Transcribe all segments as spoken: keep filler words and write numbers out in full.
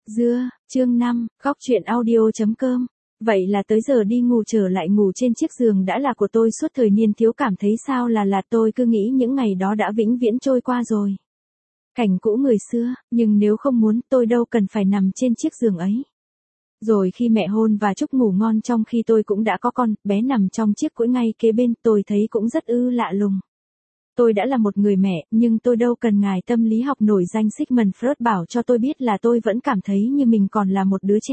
Dưa, chương năm, góc truyện audio.com. Vậy là tới giờ đi ngủ trở lại ngủ trên chiếc giường đã là của tôi suốt thời niên thiếu, cảm thấy sao là là tôi cứ nghĩ những ngày đó đã vĩnh viễn trôi qua rồi. Cảnh cũ người xưa, nhưng nếu không muốn tôi đâu cần phải nằm trên chiếc giường ấy. Rồi khi mẹ hôn và chúc ngủ ngon trong khi tôi cũng đã có con, bé nằm trong chiếc cũi ngay kế bên, tôi thấy cũng rất ư lạ lùng. Tôi đã là một người mẹ, nhưng tôi đâu cần ngài tâm lý học nổi danh Sigmund Freud bảo cho tôi biết là tôi vẫn cảm thấy như mình còn là một đứa trẻ.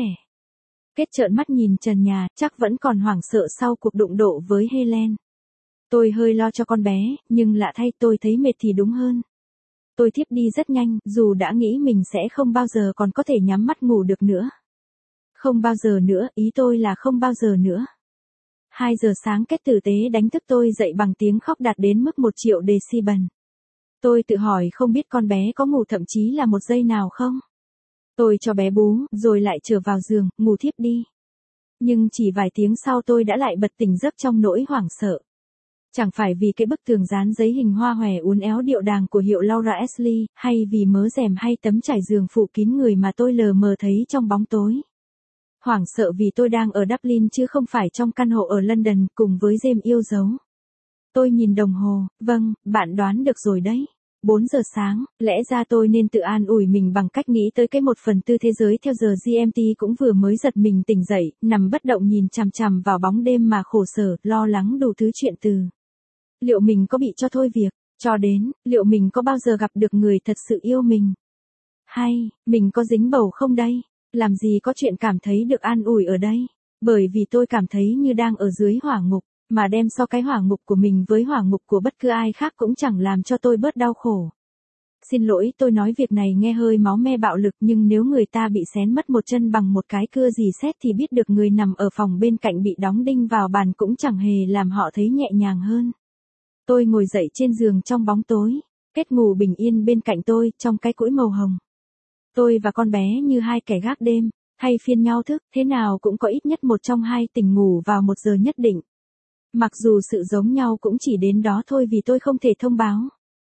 Kết trợn mắt nhìn trần nhà, chắc vẫn còn hoảng sợ sau cuộc đụng độ với Helen. Tôi hơi lo cho con bé, nhưng lạ thay tôi thấy mệt thì đúng hơn. Tôi thiếp đi rất nhanh, dù đã nghĩ mình sẽ không bao giờ còn có thể nhắm mắt ngủ được nữa. Không bao giờ nữa, ý tôi là không bao giờ nữa. Hai giờ sáng Kết tử tế đánh thức tôi dậy bằng tiếng khóc đạt đến mức một triệu decibel. Tôi tự hỏi không biết con bé có ngủ thậm chí là một giây nào không. Tôi cho bé bú, rồi lại trở vào giường, ngủ thiếp đi. Nhưng chỉ vài tiếng sau tôi đã lại bật tỉnh giấc trong nỗi hoảng sợ. Chẳng phải vì cái bức tường dán giấy hình hoa hòe uốn éo điệu đàng của hiệu Laura Ashley, hay vì mớ rèm hay tấm trải giường phủ kín người mà tôi lờ mờ thấy trong bóng tối. Hoảng sợ vì tôi đang ở Dublin chứ không phải trong căn hộ ở London cùng với James yêu dấu. Tôi nhìn đồng hồ, vâng, bạn đoán được rồi đấy. bốn giờ sáng, lẽ ra tôi nên tự an ủi mình bằng cách nghĩ tới cái một phần tư thế giới theo giờ giê em tê cũng vừa mới giật mình tỉnh dậy, nằm bất động nhìn chằm chằm vào bóng đêm mà khổ sở, lo lắng đủ thứ chuyện từ. Liệu mình có bị cho thôi việc, cho đến, liệu mình có bao giờ gặp được người thật sự yêu mình? Hay, mình có dính bầu không đây? Làm gì có chuyện cảm thấy được an ủi ở đây? Bởi vì tôi cảm thấy như đang ở dưới hỏa ngục, mà đem so cái hỏa ngục của mình với hỏa ngục của bất cứ ai khác cũng chẳng làm cho tôi bớt đau khổ. Xin lỗi, tôi nói việc này nghe hơi máu me bạo lực, nhưng nếu người ta bị xén mất một chân bằng một cái cưa dì xét thì biết được người nằm ở phòng bên cạnh bị đóng đinh vào bàn cũng chẳng hề làm họ thấy nhẹ nhàng hơn. Tôi ngồi dậy trên giường trong bóng tối, Kết ngủ bình yên bên cạnh tôi trong cái cũi màu hồng. Tôi và con bé như hai kẻ gác đêm, thay phiên nhau thức, thế nào cũng có ít nhất một trong hai tỉnh ngủ vào một giờ nhất định. Mặc dù sự giống nhau cũng chỉ đến đó thôi vì tôi không thể thông báo.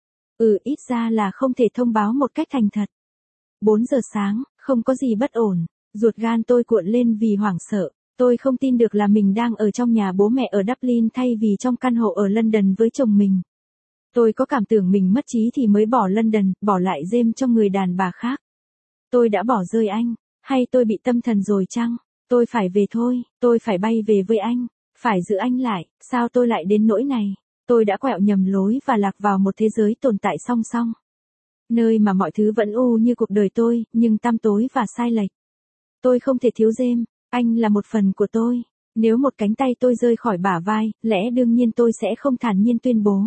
Ừ, ít ra là không thể thông báo một cách thành thật. bốn giờ sáng, không có gì bất ổn, ruột gan tôi cuộn lên vì hoảng sợ. Tôi không tin được là mình đang ở trong nhà bố mẹ ở Dublin thay vì trong căn hộ ở London với chồng mình. Tôi có cảm tưởng mình mất trí thì mới bỏ London, bỏ lại James cho người đàn bà khác. Tôi đã bỏ rơi anh, hay tôi bị tâm thần rồi chăng? Tôi phải về thôi, tôi phải bay về với anh, phải giữ anh lại, sao tôi lại đến nỗi này? Tôi đã quẹo nhầm lối và lạc vào một thế giới tồn tại song song. Nơi mà mọi thứ vẫn u như cuộc đời tôi, nhưng tăm tối và sai lệch. Tôi không thể thiếu James, anh là một phần của tôi. Nếu một cánh tay tôi rơi khỏi bả vai, lẽ đương nhiên tôi sẽ không thản nhiên tuyên bố.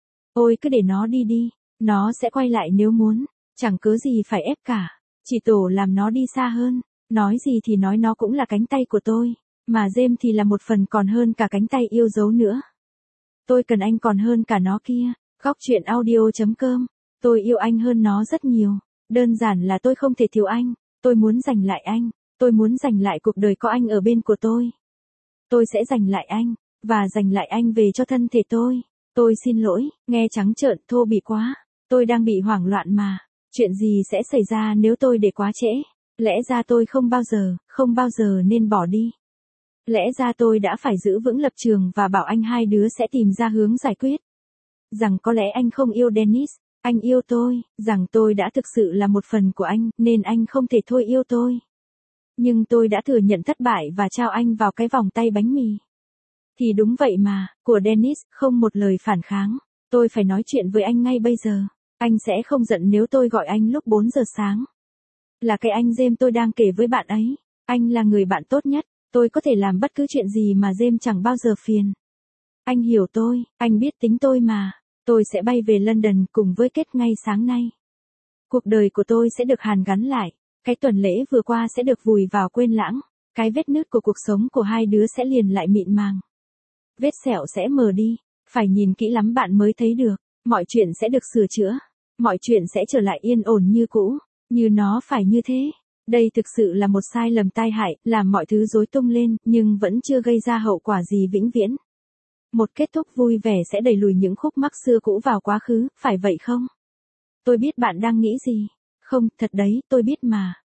Ôi cứ để nó đi đi, nó sẽ quay lại nếu muốn, chẳng cớ gì phải ép cả. Chỉ tổ làm nó đi xa hơn, nói gì thì nói nó cũng là cánh tay của tôi, mà James thì là một phần còn hơn cả cánh tay yêu dấu nữa. Tôi cần anh còn hơn cả nó kia. Góc truyện audio.com. Tôi yêu anh hơn nó rất nhiều. Đơn giản là tôi không thể thiếu anh. Tôi muốn giành lại anh. Tôi muốn giành lại cuộc đời có anh ở bên của tôi. Tôi sẽ giành lại anh, và giành lại anh về cho thân thể tôi. Tôi xin lỗi, nghe trắng trợn thô bỉ quá. Tôi đang bị hoảng loạn mà. Chuyện gì sẽ xảy ra nếu tôi để quá trễ? Lẽ ra tôi không bao giờ, không bao giờ nên bỏ đi. Lẽ ra tôi đã phải giữ vững lập trường và bảo anh hai đứa sẽ tìm ra hướng giải quyết. Rằng có lẽ anh không yêu Dennis, anh yêu tôi, rằng tôi đã thực sự là một phần của anh, nên anh không thể thôi yêu tôi. Nhưng tôi đã thừa nhận thất bại và trao anh vào cái vòng tay bánh mì. Thì đúng vậy mà, của Dennis, không một lời phản kháng. Tôi phải nói chuyện với anh ngay bây giờ. Anh sẽ không giận nếu tôi gọi anh lúc bốn giờ sáng. Là cái anh James tôi đang kể với bạn ấy. Anh là người bạn tốt nhất. Tôi có thể làm bất cứ chuyện gì mà James chẳng bao giờ phiền. Anh hiểu tôi, anh biết tính tôi mà. Tôi sẽ bay về London cùng với Kết ngay sáng nay. Cuộc đời của tôi sẽ được hàn gắn lại. Cái tuần lễ vừa qua sẽ được vùi vào quên lãng. Cái vết nứt của cuộc sống của hai đứa sẽ liền lại mịn màng. Vết sẹo sẽ mờ đi. Phải nhìn kỹ lắm bạn mới thấy được. Mọi chuyện sẽ được sửa chữa. Mọi chuyện sẽ trở lại yên ổn như cũ. Như nó phải như thế. Đây thực sự là một sai lầm tai hại, làm mọi thứ rối tung lên, nhưng vẫn chưa gây ra hậu quả gì vĩnh viễn. Một kết thúc vui vẻ sẽ đẩy lùi những khúc mắc xưa cũ vào quá khứ, phải vậy không? Tôi biết bạn đang nghĩ gì. Không, thật đấy, tôi biết mà.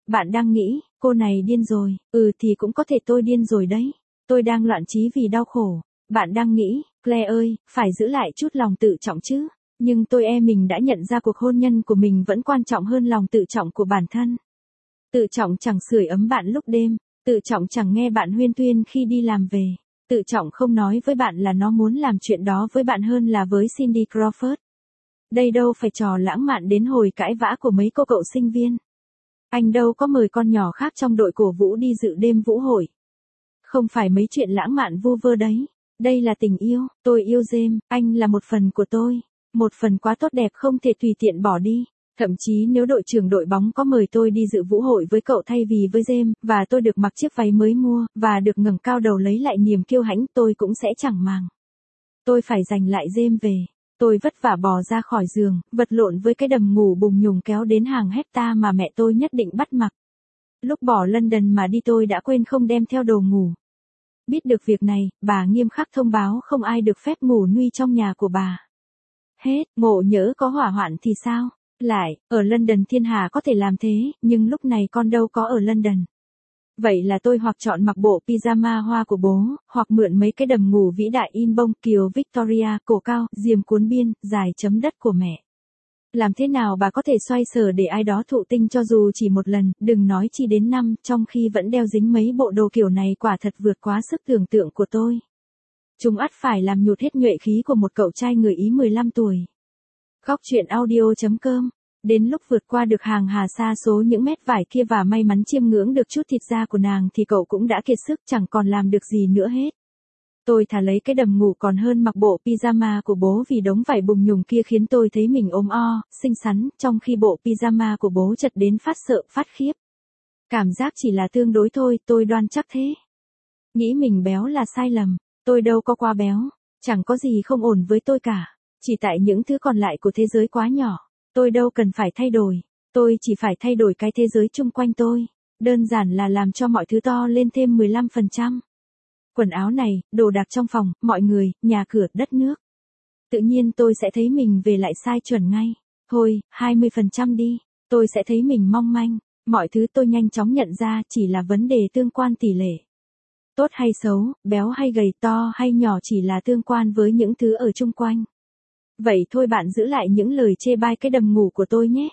Bạn đang nghĩ, cô này điên rồi, ừ thì cũng có thể tôi điên rồi đấy. Tôi đang loạn trí vì đau khổ. Bạn đang nghĩ, Claire ơi, phải giữ lại chút lòng tự trọng chứ. Nhưng tôi e mình đã nhận ra cuộc hôn nhân của mình vẫn quan trọng hơn lòng tự trọng của bản thân. Tự trọng chẳng sưởi ấm bạn lúc đêm, tự trọng chẳng nghe bạn huyên thuyên khi đi làm về, tự trọng không nói với bạn là nó muốn làm chuyện đó với bạn hơn là với Cindy Crawford. Đây đâu phải trò lãng mạn đến hồi cãi vã của mấy cô cậu sinh viên. Anh đâu có mời con nhỏ khác trong đội cổ vũ đi dự đêm vũ hội. Không phải mấy chuyện lãng mạn vu vơ đấy. Đây là tình yêu, tôi yêu James, anh là một phần của tôi. Một phần quá tốt đẹp không thể tùy tiện bỏ đi. Thậm chí nếu đội trưởng đội bóng có mời tôi đi dự vũ hội với cậu thay vì với James, và tôi được mặc chiếc váy mới mua, và được ngẩng cao đầu lấy lại niềm kiêu hãnh, tôi cũng sẽ chẳng màng. Tôi phải giành lại James về. Tôi vất vả bò ra khỏi giường, vật lộn với cái đầm ngủ bùng nhùng kéo đến hàng hecta mà mẹ tôi nhất định bắt mặc. Lúc bỏ London mà đi tôi đã quên không đem theo đồ ngủ. Biết được việc này, bà nghiêm khắc thông báo không ai được phép ngủ nuôi trong nhà của bà. Hết, ngộ nhỡ có hỏa hoạn thì sao? Lại, ở London thiên hà có thể làm thế, nhưng lúc này con đâu có ở London. Vậy là tôi hoặc chọn mặc bộ pyjama hoa của bố, hoặc mượn mấy cái đầm ngủ vĩ đại in bông kiều Victoria, cổ cao, diềm cuốn biên, dài chấm đất của mẹ. Làm thế nào bà có thể xoay sở để ai đó thụ tinh cho dù chỉ một lần, đừng nói chi đến năm, trong khi vẫn đeo dính mấy bộ đồ kiểu này quả thật vượt quá sức tưởng tượng của tôi. Chúng ắt phải làm nhụt hết nhuệ khí của một cậu trai người Ý mười lăm tuổi. Góc truyện audio chấm com. Đến lúc vượt qua được hàng hà sa số những mét vải kia và may mắn chiêm ngưỡng được chút thịt da của nàng thì cậu cũng đã kiệt sức chẳng còn làm được gì nữa hết. Tôi thà lấy cái đầm ngủ còn hơn mặc bộ pyjama của bố vì đống vải bùng nhùng kia khiến tôi thấy mình ốm o, xinh xắn, trong khi bộ pyjama của bố chật đến phát sợ, phát khiếp. Cảm giác chỉ là tương đối thôi, tôi đoan chắc thế. Nghĩ mình béo là sai lầm, tôi đâu có quá béo, chẳng có gì không ổn với tôi cả, chỉ tại những thứ còn lại của thế giới quá nhỏ. Tôi đâu cần phải thay đổi, tôi chỉ phải thay đổi cái thế giới chung quanh tôi, đơn giản là làm cho mọi thứ to lên thêm mười lăm phần trăm. Quần áo này, đồ đạc trong phòng, mọi người, nhà cửa, đất nước. Tự nhiên tôi sẽ thấy mình về lại sai chuẩn ngay. Thôi, hai mươi phần trăm đi, tôi sẽ thấy mình mong manh. Mọi thứ tôi nhanh chóng nhận ra chỉ là vấn đề tương quan tỷ lệ. Tốt hay xấu, béo hay gầy, to hay nhỏ chỉ là tương quan với những thứ ở chung quanh. Vậy thôi bạn giữ lại những lời chê bai cái đầm ngủ của tôi nhé.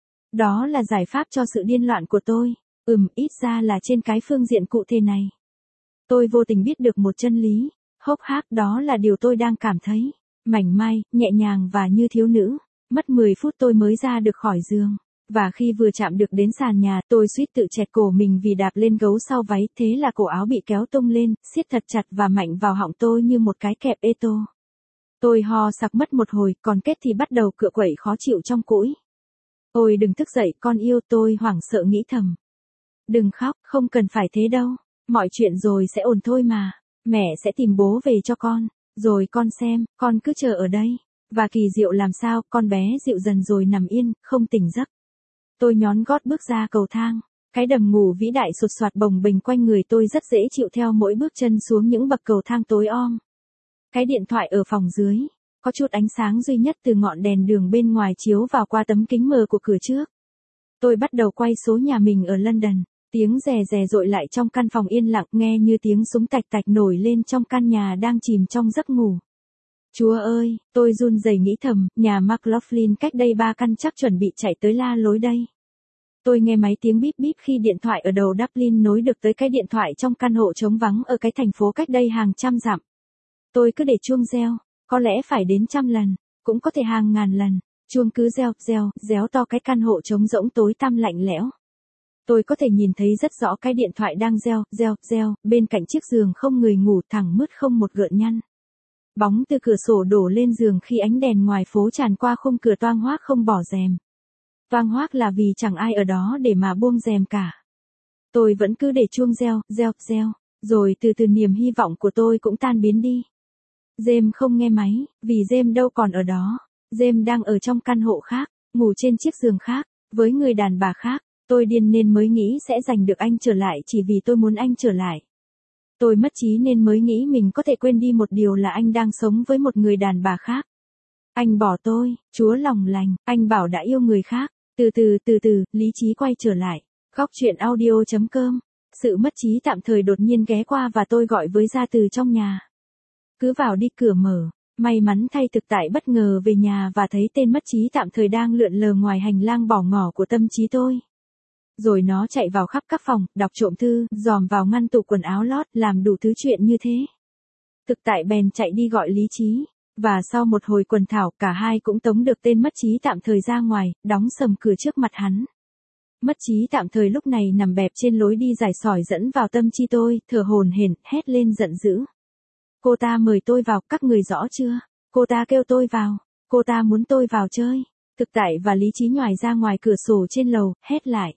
Đó là giải pháp cho sự điên loạn của tôi. Ừm, ít ra là trên cái phương diện cụ thể này. Tôi vô tình biết được một chân lý, hốc hác, đó là điều tôi đang cảm thấy. Mảnh mai, nhẹ nhàng và như thiếu nữ. Mất mười phút tôi mới ra được khỏi giường. Và khi vừa chạm được đến sàn nhà, tôi suýt tự chẹt cổ mình vì đạp lên gấu sau váy, thế là cổ áo bị kéo tung lên, siết thật chặt và mạnh vào họng tôi như một cái kẹp ê tô. Tôi ho sặc mất một hồi, còn kết thì bắt đầu cựa quậy khó chịu trong cũi. Ôi đừng thức dậy con yêu, tôi hoảng sợ nghĩ thầm. Đừng khóc, không cần phải thế đâu. Mọi chuyện rồi sẽ ổn thôi mà. Mẹ sẽ tìm bố về cho con. Rồi con xem, con cứ chờ ở đây. Và kỳ diệu làm sao, con bé dịu dần rồi nằm yên, không tỉnh giấc. Tôi nhón gót bước ra cầu thang. Cái đầm ngủ vĩ đại sụt soạt bồng bềnh quanh người tôi rất dễ chịu theo mỗi bước chân xuống những bậc cầu thang tối om. Cái điện thoại ở phòng dưới. Có chút ánh sáng duy nhất từ ngọn đèn đường bên ngoài chiếu vào qua tấm kính mờ của cửa trước. Tôi bắt đầu quay số nhà mình ở London. Tiếng rè rè dội lại trong căn phòng yên lặng, nghe như tiếng súng tạch tạch nổi lên trong căn nhà đang chìm trong giấc ngủ. Chúa ơi, tôi run rẩy nghĩ thầm, nhà McLaughlin cách đây ba căn chắc chuẩn bị chạy tới la lối đây. Tôi nghe máy tiếng bíp bíp khi điện thoại ở đầu Dublin nối được tới cái điện thoại trong căn hộ trống vắng ở cái thành phố cách đây hàng trăm dặm. Tôi cứ để chuông reo, có lẽ phải đến trăm lần, cũng có thể hàng ngàn lần, chuông cứ reo, reo, réo to cái căn hộ trống rỗng tối tăm lạnh lẽo. Tôi có thể nhìn thấy rất rõ cái điện thoại đang reo, reo, reo, bên cạnh chiếc giường không người ngủ thẳng mướt không một gợn nhăn. Bóng từ cửa sổ đổ lên giường khi ánh đèn ngoài phố tràn qua khung cửa toang hoác không bỏ rèm. Toang hoác là vì chẳng ai ở đó để mà buông rèm cả. Tôi vẫn cứ để chuông reo, reo, reo, rồi từ từ niềm hy vọng của tôi cũng tan biến đi. James không nghe máy, vì James đâu còn ở đó. James đang ở trong căn hộ khác, ngủ trên chiếc giường khác, với người đàn bà khác. Tôi điên nên mới nghĩ sẽ giành được anh trở lại chỉ vì tôi muốn anh trở lại. Tôi mất trí nên mới nghĩ mình có thể quên đi một điều là anh đang sống với một người đàn bà khác. Anh bỏ tôi, Chúa lòng lành, anh bảo đã yêu người khác. Từ từ, từ từ, lý trí quay trở lại. Góc truyện audio.com. Sự mất trí tạm thời đột nhiên ghé qua và tôi gọi với ra từ trong nhà. Cứ vào đi, cửa mở. May mắn thay thực tại bất ngờ về nhà và thấy tên mất trí tạm thời đang lượn lờ ngoài hành lang bỏ ngỏ của tâm trí tôi. Rồi nó chạy vào khắp các phòng, đọc trộm thư, dòm vào ngăn tủ quần áo lót, làm đủ thứ chuyện như thế. Thực tại bèn chạy đi gọi lý trí. Và sau một hồi quần thảo, cả hai cũng tống được tên mất trí tạm thời ra ngoài, đóng sầm cửa trước mặt hắn. Mất trí tạm thời lúc này nằm bẹp trên lối đi dài sỏi dẫn vào tâm trí tôi, thở hổn hển, hét lên giận dữ. Cô ta mời tôi vào, các người rõ chưa? Cô ta kêu tôi vào, cô ta muốn tôi vào chơi. Thực tại và lý trí nhoài ra ngoài cửa sổ trên lầu, hét lại.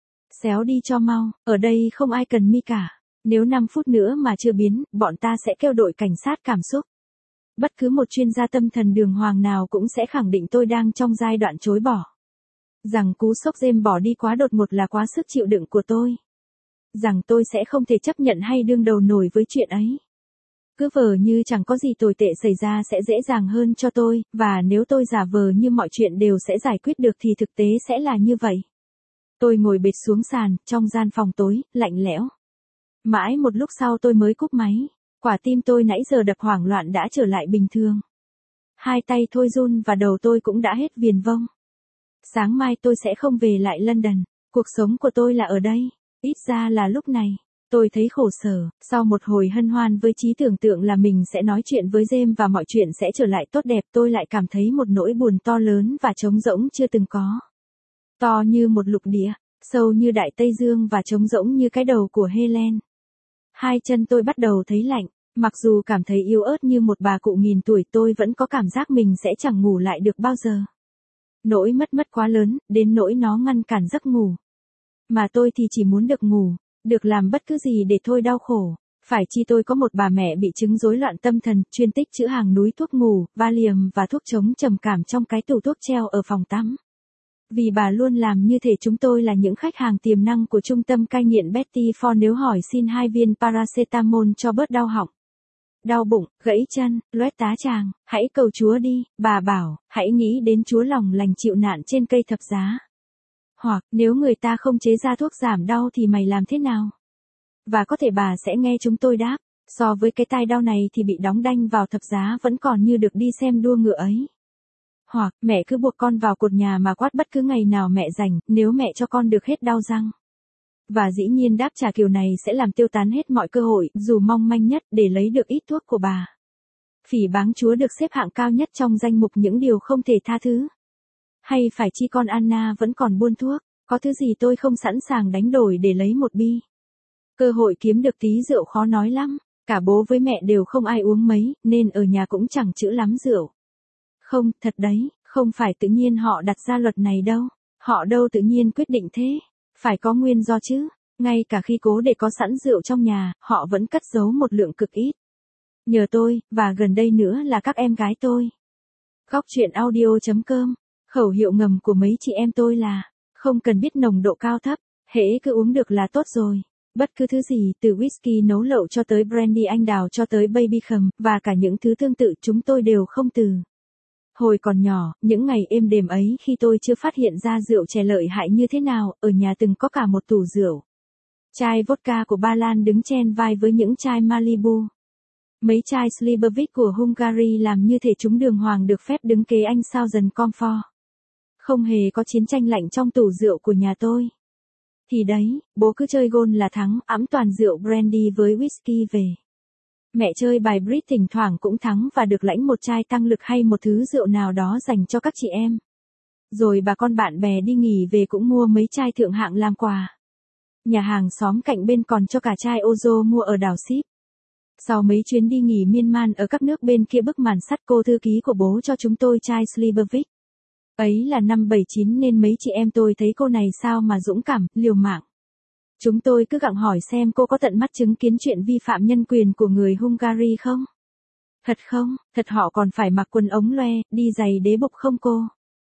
Xéo đi cho mau, ở đây không ai cần mi cả. Nếu năm phút nữa mà chưa biến, bọn ta sẽ kêu đội cảnh sát cảm xúc. Bất cứ một chuyên gia tâm thần đường hoàng nào cũng sẽ khẳng định tôi đang trong giai đoạn chối bỏ. Rằng cú sốc dêm bỏ đi quá đột ngột là quá sức chịu đựng của tôi. Rằng tôi sẽ không thể chấp nhận hay đương đầu nổi với chuyện ấy. Cứ vờ như chẳng có gì tồi tệ xảy ra sẽ dễ dàng hơn cho tôi, và nếu tôi giả vờ như mọi chuyện đều sẽ giải quyết được thì thực tế sẽ là như vậy. Tôi ngồi bệt xuống sàn, trong gian phòng tối, lạnh lẽo. Mãi một lúc sau tôi mới cúp máy. Quả tim tôi nãy giờ đập hoảng loạn đã trở lại bình thường. Hai tay thôi run và đầu tôi cũng đã hết viền vông. Sáng mai tôi sẽ không về lại London. Cuộc sống của tôi là ở đây. Ít ra là lúc này. Tôi thấy khổ sở. Sau một hồi hân hoan với trí tưởng tượng là mình sẽ nói chuyện với James và mọi chuyện sẽ trở lại tốt đẹp, tôi lại cảm thấy một nỗi buồn to lớn và trống rỗng chưa từng có. To như một lục địa, sâu như Đại Tây Dương và trống rỗng như cái đầu của Helen. Hai chân tôi bắt đầu thấy lạnh. Mặc dù cảm thấy yếu ớt như một bà cụ nghìn tuổi, tôi vẫn có cảm giác mình sẽ chẳng ngủ lại được bao giờ. Nỗi mất mất quá lớn, đến nỗi nó ngăn cản giấc ngủ. Mà tôi thì chỉ muốn được ngủ, được làm bất cứ gì để thôi đau khổ. Phải chi tôi có một bà mẹ bị chứng rối loạn tâm thần, chuyên tích trữ hàng núi thuốc ngủ, Valium và thuốc chống trầm cảm trong cái tủ thuốc treo ở phòng tắm. Vì bà luôn làm như thể chúng tôi là những khách hàng tiềm năng của trung tâm cai nghiện Betty Ford nếu hỏi xin hai viên paracetamol cho bớt đau họng. Đau bụng, gãy chân, loét tá tràng, hãy cầu Chúa đi, bà bảo, hãy nghĩ đến Chúa lòng lành chịu nạn trên cây thập giá. Hoặc, nếu người ta không chế ra thuốc giảm đau thì mày làm thế nào? Và có thể bà sẽ nghe chúng tôi đáp, so với cái tai đau này thì bị đóng đanh vào thập giá vẫn còn như được đi xem đua ngựa ấy. Hoặc, mẹ cứ buộc con vào cột nhà mà quát bất cứ ngày nào mẹ rảnh, nếu mẹ cho con được hết đau răng. Và dĩ nhiên đáp trả kiểu này sẽ làm tiêu tán hết mọi cơ hội, dù mong manh nhất, để lấy được ít thuốc của bà. Phỉ báng Chúa được xếp hạng cao nhất trong danh mục những điều không thể tha thứ. Hay phải chi con Anna vẫn còn buôn thuốc, có thứ gì tôi không sẵn sàng đánh đổi để lấy một bi. Cơ hội kiếm được tí rượu khó nói lắm, cả bố với mẹ đều không ai uống mấy, nên ở nhà cũng chẳng trữ lắm rượu. Không, thật đấy, không phải tự nhiên họ đặt ra luật này đâu, họ đâu tự nhiên quyết định thế, phải có nguyên do chứ, ngay cả khi cố để có sẵn rượu trong nhà, họ vẫn cất giấu một lượng cực ít. Nhờ tôi, và gần đây nữa là các em gái tôi. Góc truyện audio.com, khẩu hiệu ngầm của mấy chị em tôi là, không cần biết nồng độ cao thấp, hễ cứ uống được là tốt rồi. Bất cứ thứ gì, từ whisky nấu lậu cho tới brandy anh đào cho tới baby khầm, và cả những thứ tương tự chúng tôi đều không từ. Hồi còn nhỏ, những ngày êm đềm ấy khi tôi chưa phát hiện ra rượu chè lợi hại như thế nào, ở nhà từng có cả một tủ rượu. Chai vodka của Ba Lan đứng chen vai với những chai Malibu. Mấy chai Slibovic của Hungary làm như thể chúng đường hoàng được phép đứng kế anh sao dần comfort. Không hề có chiến tranh lạnh trong tủ rượu của nhà tôi. Thì đấy, bố cứ chơi gôn là thắng, ẵm toàn rượu brandy với whisky về. Mẹ chơi bài bridge thỉnh thoảng cũng thắng và được lãnh một chai tăng lực hay một thứ rượu nào đó dành cho các chị em. Rồi bà con bạn bè đi nghỉ về cũng mua mấy chai thượng hạng làm quà. Nhà hàng xóm cạnh bên còn cho cả chai Ozo mua ở đảo Ship. Sau mấy chuyến đi nghỉ miên man ở các nước bên kia bức màn sắt, cô thư ký của bố cho chúng tôi chai Slibovic. Ấy là năm bảy chín nên mấy chị em tôi thấy cô này sao mà dũng cảm, liều mạng. Chúng tôi cứ gặng hỏi xem cô có tận mắt chứng kiến chuyện vi phạm nhân quyền của người Hungary không? Thật không, thật họ còn phải mặc quần ống loe, đi giày đế bục không cô?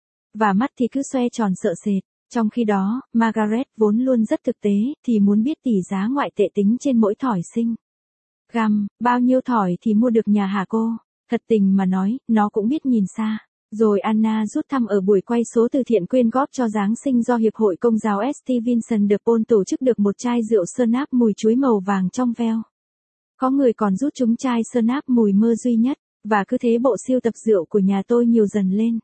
Và mắt thì cứ xoe tròn sợ sệt. Trong khi đó, Margaret vốn luôn rất thực tế, thì muốn biết tỷ giá ngoại tệ tính trên mỗi thỏi sinh. Găm, bao nhiêu thỏi thì mua được nhà hả cô? Thật tình mà nói, nó cũng biết nhìn xa. Rồi Anna rút thăm ở buổi quay số từ thiện quyên góp cho Giáng sinh do Hiệp hội Công giáo ét tê Vincent de Paul tổ chức được một chai rượu Snap mùi chuối màu vàng trong veo. Có người còn rút trúng chai Snap mùi mơ duy nhất, và cứ thế bộ sưu tập rượu của nhà tôi nhiều dần lên.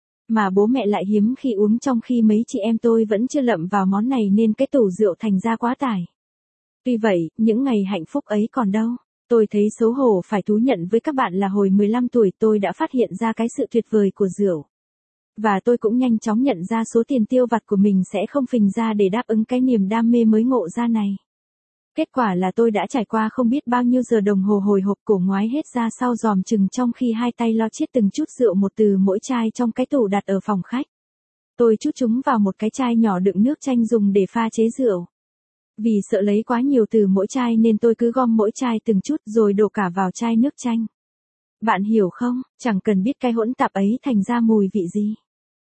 Mà bố mẹ lại hiếm khi uống trong khi mấy chị em tôi vẫn chưa lậm vào món này nên cái tủ rượu thành ra quá tải. Tuy vậy, những ngày hạnh phúc ấy còn đâu. Tôi thấy xấu hổ phải thú nhận với các bạn là hồi mười lăm tuổi tôi đã phát hiện ra cái sự tuyệt vời của rượu. Và tôi cũng nhanh chóng nhận ra số tiền tiêu vặt của mình sẽ không phình ra để đáp ứng cái niềm đam mê mới ngộ ra này. Kết quả là tôi đã trải qua không biết bao nhiêu giờ đồng hồ hồi hộp cổ ngoái hết ra sau dòm chừng trong khi hai tay lo chiết từng chút rượu một từ mỗi chai trong cái tủ đặt ở phòng khách. Tôi trút chúng vào một cái chai nhỏ đựng nước chanh dùng để pha chế rượu. Vì sợ lấy quá nhiều từ mỗi chai nên tôi cứ gom mỗi chai từng chút rồi đổ cả vào chai nước chanh. Bạn hiểu không, chẳng cần biết cái hỗn tạp ấy thành ra mùi vị gì.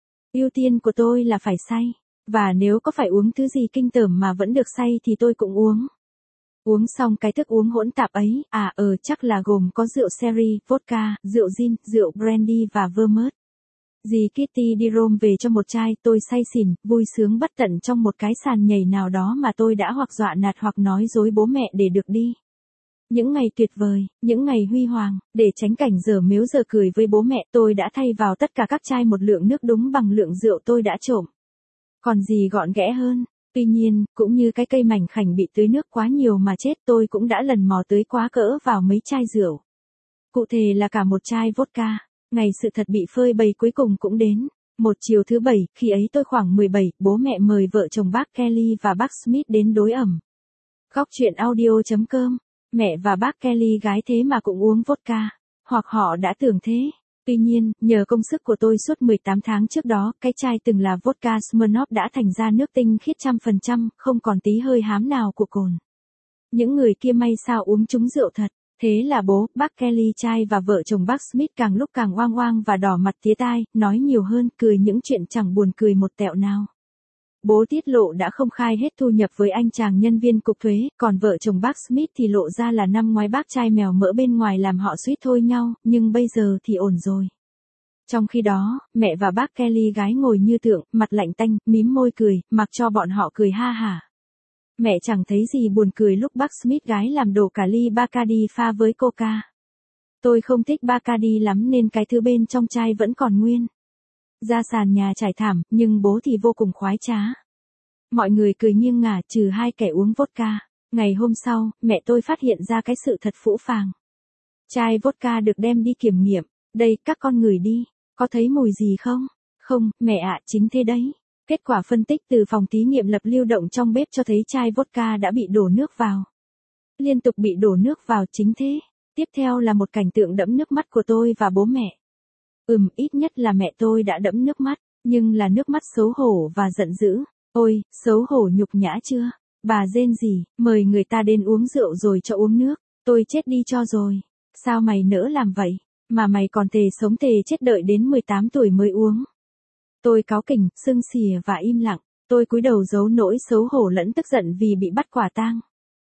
Ưu tiên của tôi là phải say. Và nếu có phải uống thứ gì kinh tởm mà vẫn được say thì tôi cũng uống. Uống xong cái thức uống hỗn tạp ấy, à ờ chắc là gồm có rượu sherry, vodka, rượu gin, rượu brandy và vermouth. Dì Kitty đi Rome về cho một chai, tôi say xỉn, vui sướng bất tận trong một cái sàn nhảy nào đó mà tôi đã hoặc dọa nạt hoặc nói dối bố mẹ để được đi. Những ngày tuyệt vời, những ngày huy hoàng, để tránh cảnh dở mếu dở cười với bố mẹ tôi đã thay vào tất cả các chai một lượng nước đúng bằng lượng rượu tôi đã trộm. Còn gì gọn ghẽ hơn. Tuy nhiên, cũng như cái cây mảnh khảnh bị tưới nước quá nhiều mà chết tôi cũng đã lần mò tưới quá cỡ vào mấy chai rượu. Cụ thể là cả một chai vodka. Ngày sự thật bị phơi bày cuối cùng cũng đến. Một chiều thứ bảy, khi ấy tôi khoảng mười bảy, bố mẹ mời vợ chồng bác Kelly và bác Smith đến đối ẩm. Góc chuyện audio chấm com. Mẹ và bác Kelly gái thế mà cũng uống vodka. Hoặc họ đã tưởng thế. Tuy nhiên, nhờ công sức của tôi suốt mười tám tháng trước đó, cái chai từng là vodka Smirnoff đã thành ra nước tinh khiết trăm phần trăm, không còn tí hơi hám nào của cồn. Những người kia may sao uống trúng rượu thật. Thế là bố, bác Kelly trai và vợ chồng bác Smith càng lúc càng oang oang và đỏ mặt tía tai, nói nhiều hơn, cười những chuyện chẳng buồn cười một tẹo nào. Bố tiết lộ đã không khai hết thu nhập với anh chàng nhân viên cục thuế, còn vợ chồng bác Smith thì lộ ra là năm ngoái bác trai mèo mỡ bên ngoài làm họ suýt thôi nhau, nhưng bây giờ thì ổn rồi. Trong khi đó, mẹ và bác Kelly gái ngồi như tượng, mặt lạnh tanh, mím môi cười, mặc cho bọn họ cười ha hả. Mẹ chẳng thấy gì buồn cười lúc bác Smith gái làm đổ cả ly Bacardi pha với Coca. Tôi không thích Bacardi lắm nên cái thứ bên trong chai vẫn còn nguyên. Ra sàn nhà trải thảm, nhưng bố thì vô cùng khoái trá. Mọi người cười nghiêng ngả trừ hai kẻ uống vodka. Ngày hôm sau, mẹ tôi phát hiện ra cái sự thật phũ phàng. Chai vodka được đem đi kiểm nghiệm. Đây, các con ngửi đi. Có thấy mùi gì không? Không, mẹ ạ, chính thế đấy. Kết quả phân tích từ phòng thí nghiệm lập lưu động trong bếp cho thấy chai vodka đã bị đổ nước vào. Liên tục bị đổ nước vào chính thế. Tiếp theo là một cảnh tượng đẫm nước mắt của tôi và bố mẹ. Ừm, ít nhất là mẹ tôi đã đẫm nước mắt, nhưng là nước mắt xấu hổ và giận dữ. Ôi, xấu hổ nhục nhã chưa? Bà rên rỉ, mời người ta đến uống rượu rồi cho uống nước. Tôi chết đi cho rồi. Sao mày nỡ làm vậy? Mà mày còn thề sống thề chết đợi đến mười tám tuổi mới uống. Tôi cáu kỉnh, sưng xìa và im lặng. Tôi cúi đầu giấu nỗi xấu hổ lẫn tức giận vì bị bắt quả tang.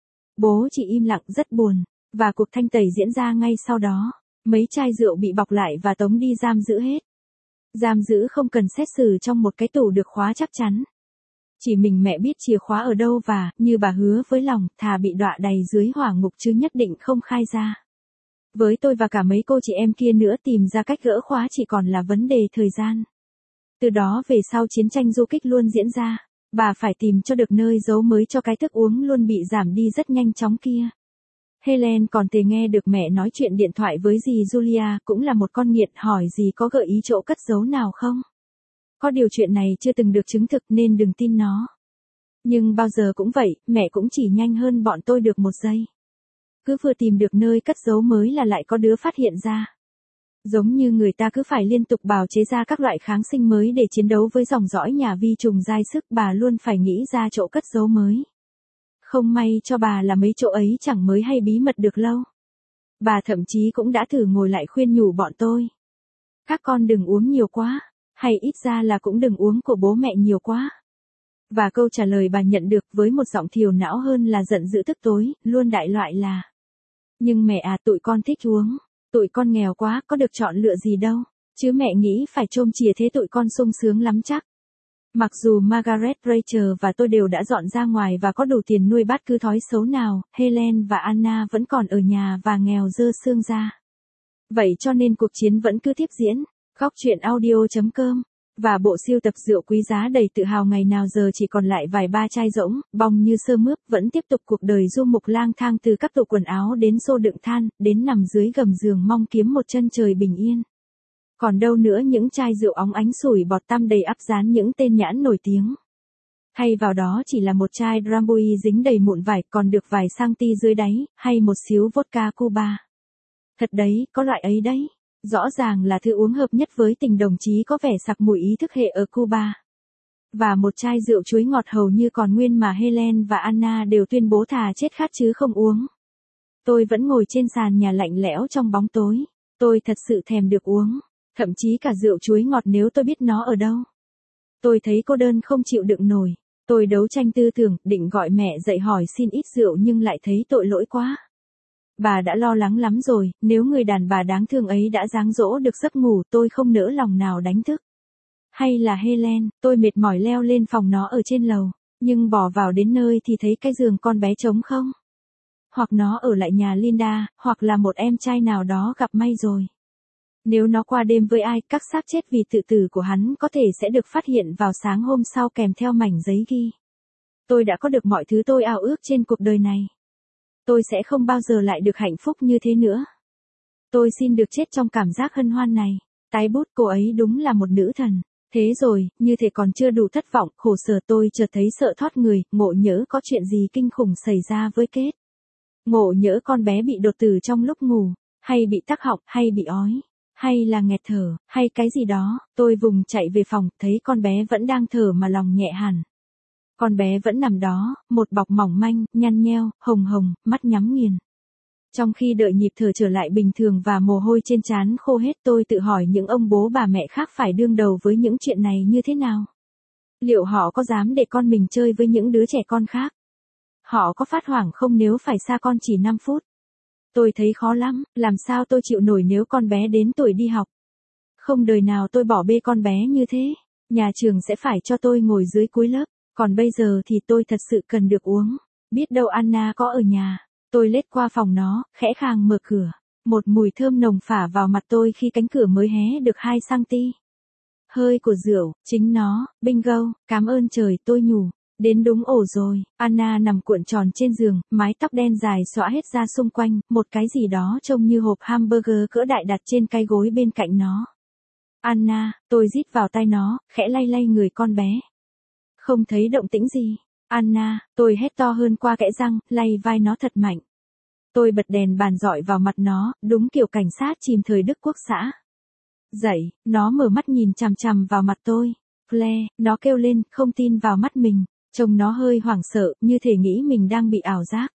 Bố chỉ im lặng rất buồn. Và cuộc thanh tẩy diễn ra ngay sau đó. Mấy chai rượu bị bọc lại và tống đi giam giữ hết. Giam giữ không cần xét xử trong một cái tủ được khóa chắc chắn. Chỉ mình mẹ biết chìa khóa ở đâu và, như bà hứa với lòng, thà bị đọa đầy dưới hỏa ngục chứ nhất định không khai ra. Với tôi và cả mấy cô chị em kia nữa tìm ra cách gỡ khóa chỉ còn là vấn đề thời gian. Từ đó về sau chiến tranh du kích luôn diễn ra. Bà phải tìm cho được nơi giấu mới cho cái thức uống luôn bị giảm đi rất nhanh chóng kia. Helen còn thể nghe được mẹ nói chuyện điện thoại với dì Julia, cũng là một con nghiện, hỏi dì có gợi ý chỗ cất giấu nào không. Có điều chuyện này chưa từng được chứng thực nên đừng tin nó. Nhưng bao giờ cũng vậy, mẹ cũng chỉ nhanh hơn bọn tôi được một giây. Cứ vừa tìm được nơi cất giấu mới là lại có đứa phát hiện ra. Giống như người ta cứ phải liên tục bào chế ra các loại kháng sinh mới để chiến đấu với dòng dõi nhà vi trùng dai sức, bà luôn phải nghĩ ra chỗ cất giấu mới. Không may cho bà là mấy chỗ ấy chẳng mới hay bí mật được lâu. Bà thậm chí cũng đã thử ngồi lại khuyên nhủ bọn tôi. Các con đừng uống nhiều quá, hay ít ra là cũng đừng uống của bố mẹ nhiều quá. Và câu trả lời bà nhận được với một giọng thiểu não hơn là giận dữ tức tối, luôn đại loại là: nhưng mẹ à, tụi con thích uống, tụi con nghèo quá, có được chọn lựa gì đâu. Chứ mẹ nghĩ phải trôm chìa thế tụi con sung sướng lắm chắc. Mặc dù Margaret, Rachel và tôi đều đã dọn ra ngoài và có đủ tiền nuôi bát cứ thói xấu nào, Helen và Anna vẫn còn ở nhà và nghèo dơ xương ra. Vậy cho nên cuộc chiến vẫn cứ tiếp diễn. Góc chuyện audio.com và bộ siêu tập rượu quý giá đầy tự hào ngày nào giờ chỉ còn lại vài ba chai rỗng, bong như sơ mướp vẫn tiếp tục cuộc đời du mục lang thang từ các tủ quần áo đến xô đựng than, đến nằm dưới gầm giường mong kiếm một chân trời bình yên. Còn đâu nữa những chai rượu óng ánh sủi bọt tăm đầy ắp dán những tên nhãn nổi tiếng. Thay vào đó chỉ là một chai Drambuie dính đầy mụn vải còn được vài centi dưới đáy, hay một xíu vodka Cuba. Thật đấy, có loại ấy đấy. Rõ ràng là thứ uống hợp nhất với tình đồng chí có vẻ sặc mùi ý thức hệ ở Cuba. Và một chai rượu chuối ngọt hầu như còn nguyên mà Helen và Anna đều tuyên bố thà chết khát chứ không uống. Tôi vẫn ngồi trên sàn nhà lạnh lẽo trong bóng tối. Tôi thật sự thèm được uống. Thậm chí cả rượu chuối ngọt nếu tôi biết nó ở đâu. Tôi thấy cô đơn không chịu đựng nổi. Tôi đấu tranh tư tưởng, định gọi mẹ dậy hỏi xin ít rượu nhưng lại thấy tội lỗi quá. Bà đã lo lắng lắm rồi, nếu người đàn bà đáng thương ấy đã giáng dỗ được giấc ngủ tôi không nỡ lòng nào đánh thức. Hay là Helen, tôi mệt mỏi leo lên phòng nó ở trên lầu, nhưng bỏ vào đến nơi thì thấy cái giường con bé trống không. Hoặc nó ở lại nhà Linda, hoặc là một em trai nào đó gặp may rồi. Nếu nó qua đêm với ai, các xác chết vì tự tử của hắn có thể sẽ được phát hiện vào sáng hôm sau kèm theo mảnh giấy ghi. Tôi đã có được mọi thứ tôi ao ước trên cuộc đời này. Tôi sẽ không bao giờ lại được hạnh phúc như thế nữa. Tôi xin được chết trong cảm giác hân hoan này. Tái bút cô ấy đúng là một nữ thần. Thế rồi, như thể còn chưa đủ thất vọng, khổ sở tôi chợt thấy sợ thoát người, ngộ nhỡ có chuyện gì kinh khủng xảy ra với Kết. Ngộ nhỡ con bé bị đột tử trong lúc ngủ, hay bị tắc họng, hay bị ói, hay là nghẹt thở, hay cái gì đó. Tôi vùng chạy về phòng, thấy con bé vẫn đang thở mà lòng nhẹ hẳn. Con bé vẫn nằm đó, một bọc mỏng manh, nhăn nheo, hồng hồng, mắt nhắm nghiền. Trong khi đợi nhịp thở trở lại bình thường và mồ hôi trên trán khô hết tôi tự hỏi những ông bố bà mẹ khác phải đương đầu với những chuyện này như thế nào. Liệu họ có dám để con mình chơi với những đứa trẻ con khác? Họ có phát hoảng không nếu phải xa con chỉ năm phút? Tôi thấy khó lắm, làm sao tôi chịu nổi nếu con bé đến tuổi đi học? Không đời nào tôi bỏ bê con bé như thế. Nhà trường sẽ phải cho tôi ngồi dưới cuối lớp. Còn bây giờ thì tôi thật sự cần được uống. Biết đâu Anna có ở nhà. Tôi lết qua phòng nó, khẽ khàng mở cửa. Một mùi thơm nồng phả vào mặt tôi khi cánh cửa mới hé được hai xăng-ti-mét. Hơi của rượu, chính nó, bingo, cảm ơn trời tôi nhủ. Đến đúng ổ rồi. Anna nằm cuộn tròn trên giường, mái tóc đen dài xõa hết ra xung quanh, một cái gì đó trông như hộp hamburger cỡ đại đặt trên cái gối bên cạnh nó. Anna, tôi rít vào tai nó, khẽ lay lay người con bé. Không thấy động tĩnh gì. Anna, tôi hét to hơn qua kẽ răng, lay vai nó thật mạnh. Tôi bật đèn bàn dọi vào mặt nó, đúng kiểu cảnh sát chìm thời Đức Quốc xã. Dậy, nó mở mắt nhìn chằm chằm vào mặt tôi. Claire, nó kêu lên, không tin vào mắt mình. Trông nó hơi hoảng sợ, như thể nghĩ mình đang bị ảo giác.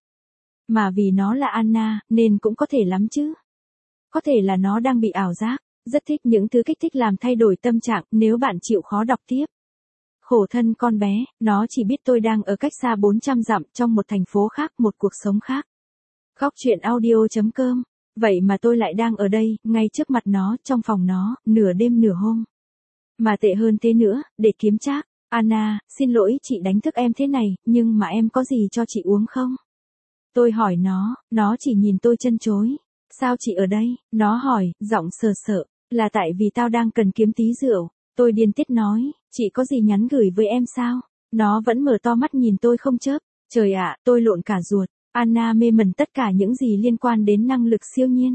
Mà vì nó là Anna, nên cũng có thể lắm chứ. Có thể là nó đang bị ảo giác. Rất thích những thứ kích thích làm thay đổi tâm trạng, nếu bạn chịu khó đọc tiếp. Khổ thân con bé, nó chỉ biết tôi đang ở cách xa bốn trăm dặm trong một thành phố khác, một cuộc sống khác. Góc chuyện audio.com. Vậy mà tôi lại đang ở đây, ngay trước mặt nó, trong phòng nó, nửa đêm nửa hôm. Mà tệ hơn thế nữa, để kiếm trác. Anna, xin lỗi chị đánh thức em thế này, nhưng mà em có gì cho chị uống không? Tôi hỏi nó, nó chỉ nhìn tôi chân chối. Sao chị ở đây? Nó hỏi, giọng sờ sợ, là tại vì tao đang cần kiếm tí rượu. Tôi điên tiết nói, chị có gì nhắn gửi với em sao? Nó vẫn mở to mắt nhìn tôi không chớp. Trời ạ, tôi lộn cả ruột. Anna mê mẩn tất cả những gì liên quan đến năng lực siêu nhiên.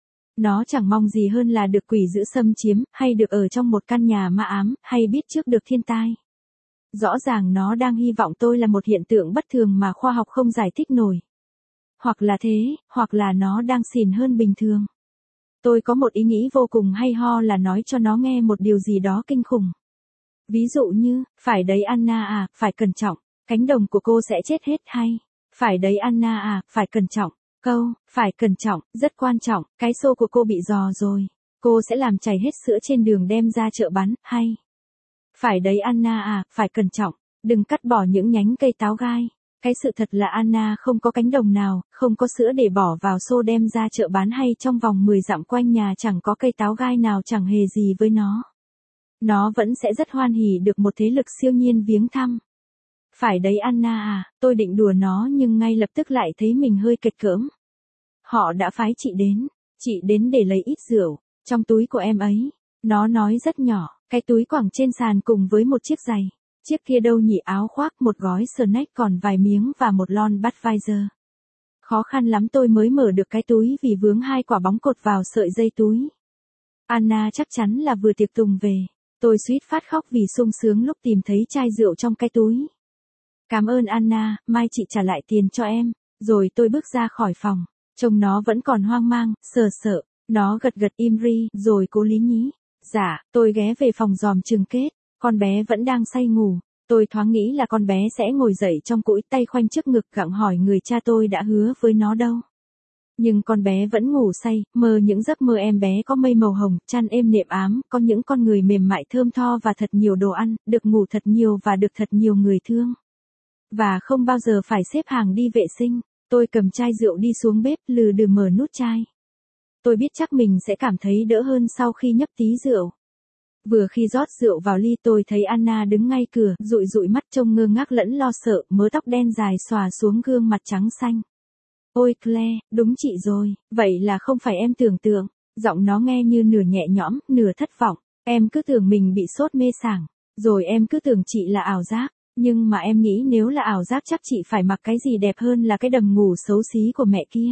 Nó chẳng mong gì hơn là được quỷ dữ xâm chiếm, hay được ở trong một căn nhà ma ám, hay biết trước được thiên tai. Rõ ràng nó đang hy vọng tôi là một hiện tượng bất thường mà khoa học không giải thích nổi. Hoặc là thế, hoặc là nó đang xỉn hơn bình thường. Tôi có một ý nghĩ vô cùng hay ho là nói cho nó nghe một điều gì đó kinh khủng. Ví dụ như, phải đấy Anna à, phải cẩn trọng, cánh đồng của cô sẽ chết hết hay. Phải đấy Anna à, phải cẩn trọng, câu, phải cẩn trọng, rất quan trọng, cái xô của cô bị giò rồi. Cô sẽ làm chảy hết sữa trên đường đem ra chợ bán, hay. Phải đấy Anna à, phải cẩn trọng, đừng cắt bỏ những nhánh cây táo gai. Cái sự thật là Anna không có cánh đồng nào, không có sữa để bỏ vào xô đem ra chợ bán hay trong vòng mười dặm quanh nhà chẳng có cây táo gai nào chẳng hề gì với nó. Nó vẫn sẽ rất hoan hỉ được một thế lực siêu nhiên viếng thăm. Phải đấy Anna à, tôi định đùa nó nhưng ngay lập tức lại thấy mình hơi kịch cỡm. Họ đã phái chị đến, chị đến để lấy ít rượu, trong túi của em ấy. Nó nói rất nhỏ, cái túi quẳng trên sàn cùng với một chiếc giày. Chiếc kia đâu nhỉ, áo khoác, một gói snack còn vài miếng và một lon Budweiser. Khó khăn lắm tôi mới mở được cái túi vì vướng hai quả bóng cột vào sợi dây túi. Anna chắc chắn là vừa tiệc tùng về. Tôi suýt phát khóc vì sung sướng lúc tìm thấy chai rượu trong cái túi. Cảm ơn Anna, mai chị trả lại tiền cho em. Rồi tôi bước ra khỏi phòng. Trông nó vẫn còn hoang mang, sờ sợ. Nó gật gật im ri, rồi cố lý nhí. Dạ, tôi ghé về phòng dòm chừng kết. Con bé vẫn đang say ngủ. Tôi thoáng nghĩ là con bé sẽ ngồi dậy trong cũi, tay khoanh trước ngực gặng hỏi người cha tôi đã hứa với nó đâu. Nhưng con bé vẫn ngủ say, mơ những giấc mơ em bé có mây màu hồng, chăn êm nệm ám, có những con người mềm mại thơm tho và thật nhiều đồ ăn, được ngủ thật nhiều và được thật nhiều người thương. Và không bao giờ phải xếp hàng đi vệ sinh. Tôi cầm chai rượu đi xuống bếp, lừ đừ mở nút chai. Tôi biết chắc mình sẽ cảm thấy đỡ hơn sau khi nhấp tí rượu. Vừa khi rót rượu vào ly tôi thấy Anna đứng ngay cửa, dụi dụi mắt trông ngơ ngác lẫn lo sợ, mớ tóc đen dài xòa xuống gương mặt trắng xanh. Ôi Claire, đúng chị rồi, vậy là không phải em tưởng tượng. Giọng nó nghe như nửa nhẹ nhõm, nửa thất vọng. Em cứ tưởng mình bị sốt mê sảng, rồi em cứ tưởng chị là ảo giác. Nhưng mà em nghĩ nếu là ảo giác chắc chị phải mặc cái gì đẹp hơn là cái đầm ngủ xấu xí của mẹ kia.